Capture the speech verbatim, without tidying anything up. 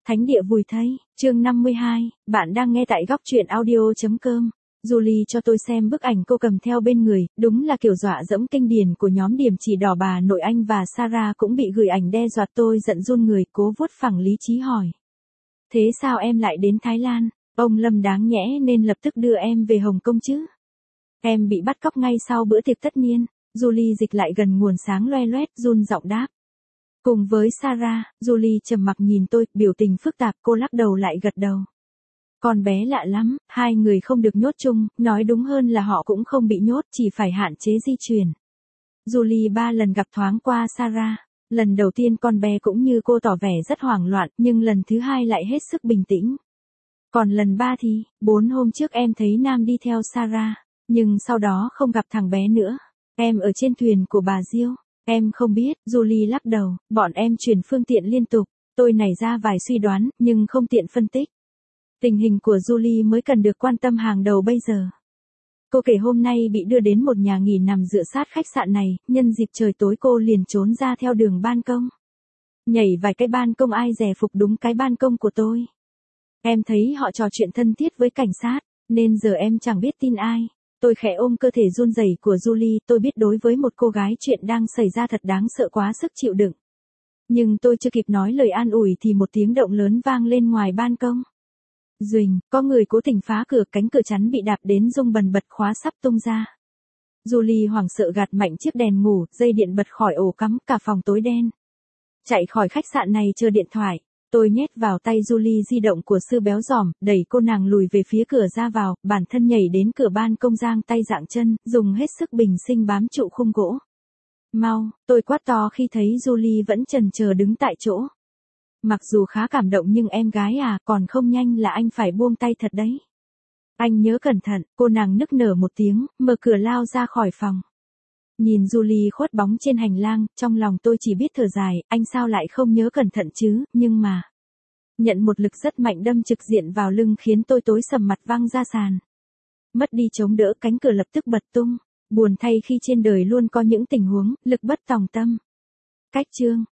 Thánh địa vùi thây, chương năm mươi hai, bạn đang nghe tại góc truyện audio chấm com. Julie cho tôi xem bức ảnh cô cầm theo bên người, đúng là kiểu dọa dẫm kinh điển của nhóm điểm chỉ đỏ bà nội anh và Sarah cũng bị gửi ảnh đe dọa tôi giận run người, cố vuốt phẳng lý trí hỏi. Thế sao em lại đến Thái Lan? Ông Lâm đáng nhẽ nên lập tức đưa em về Hồng Kông chứ. Em bị bắt cóc ngay sau bữa tiệc tất niên. Julie dịch lại gần nguồn sáng loe loét, run giọng đáp. Cùng với Sarah, Julie trầm mặc nhìn tôi, biểu tình phức tạp, cô lắc đầu lại gật đầu. Con bé lạ lắm, hai người không được nhốt chung, nói đúng hơn là họ cũng không bị nhốt, chỉ phải hạn chế di chuyển. Julie ba lần gặp thoáng qua Sarah. Lần đầu tiên con bé cũng như cô tỏ vẻ rất hoảng loạn, nhưng lần thứ hai lại hết sức bình tĩnh. Còn lần ba thì, bốn hôm trước em thấy Nam đi theo Sarah, nhưng sau đó không gặp thằng bé nữa. Em ở trên thuyền của bà Diêu. Em không biết, Julie lắc đầu, bọn em chuyển phương tiện liên tục, tôi nảy ra vài suy đoán, nhưng không tiện phân tích. Tình hình của Julie mới cần được quan tâm hàng đầu bây giờ. Cô kể hôm nay bị đưa đến một nhà nghỉ nằm dựa sát khách sạn này, nhân dịp trời tối cô liền trốn ra theo đường ban công. Nhảy vài cái ban công ai dè phục đúng cái ban công của tôi. Em thấy họ trò chuyện thân thiết với cảnh sát, nên giờ em chẳng biết tin ai. Tôi khẽ ôm cơ thể run rẩy của Julie, tôi biết đối với một cô gái chuyện đang xảy ra thật đáng sợ quá sức chịu đựng. Nhưng tôi chưa kịp nói lời an ủi thì một tiếng động lớn vang lên ngoài ban công. Duỳnh, có người cố tình phá cửa, cánh cửa chắn bị đạp đến rung bần bật, khóa sắp tung ra. Julie hoảng sợ gạt mạnh chiếc đèn ngủ, dây điện bật khỏi ổ cắm, cả phòng tối đen. Chạy khỏi khách sạn này chờ điện thoại. Tôi nhét vào tay Julie di động của sư béo giòm, đẩy cô nàng lùi về phía cửa ra vào, bản thân nhảy đến cửa ban công giang tay dạng chân, dùng hết sức bình sinh bám trụ khung gỗ. Mau, tôi quát to khi thấy Julie vẫn chần chờ đứng tại chỗ. Mặc dù khá cảm động nhưng em gái à, còn không nhanh là anh phải buông tay thật đấy. Anh nhớ cẩn thận, cô nàng nức nở một tiếng, mở cửa lao ra khỏi phòng. Nhìn Julie khuất bóng trên hành lang, trong lòng tôi chỉ biết thở dài, anh sao lại không nhớ cẩn thận chứ, nhưng mà... Nhận một lực rất mạnh đâm trực diện vào lưng khiến tôi tối sầm mặt văng ra sàn. Mất đi chống đỡ, cánh cửa lập tức bật tung. Buồn thay khi trên đời luôn có những tình huống, lực bất tòng tâm. Cách chương.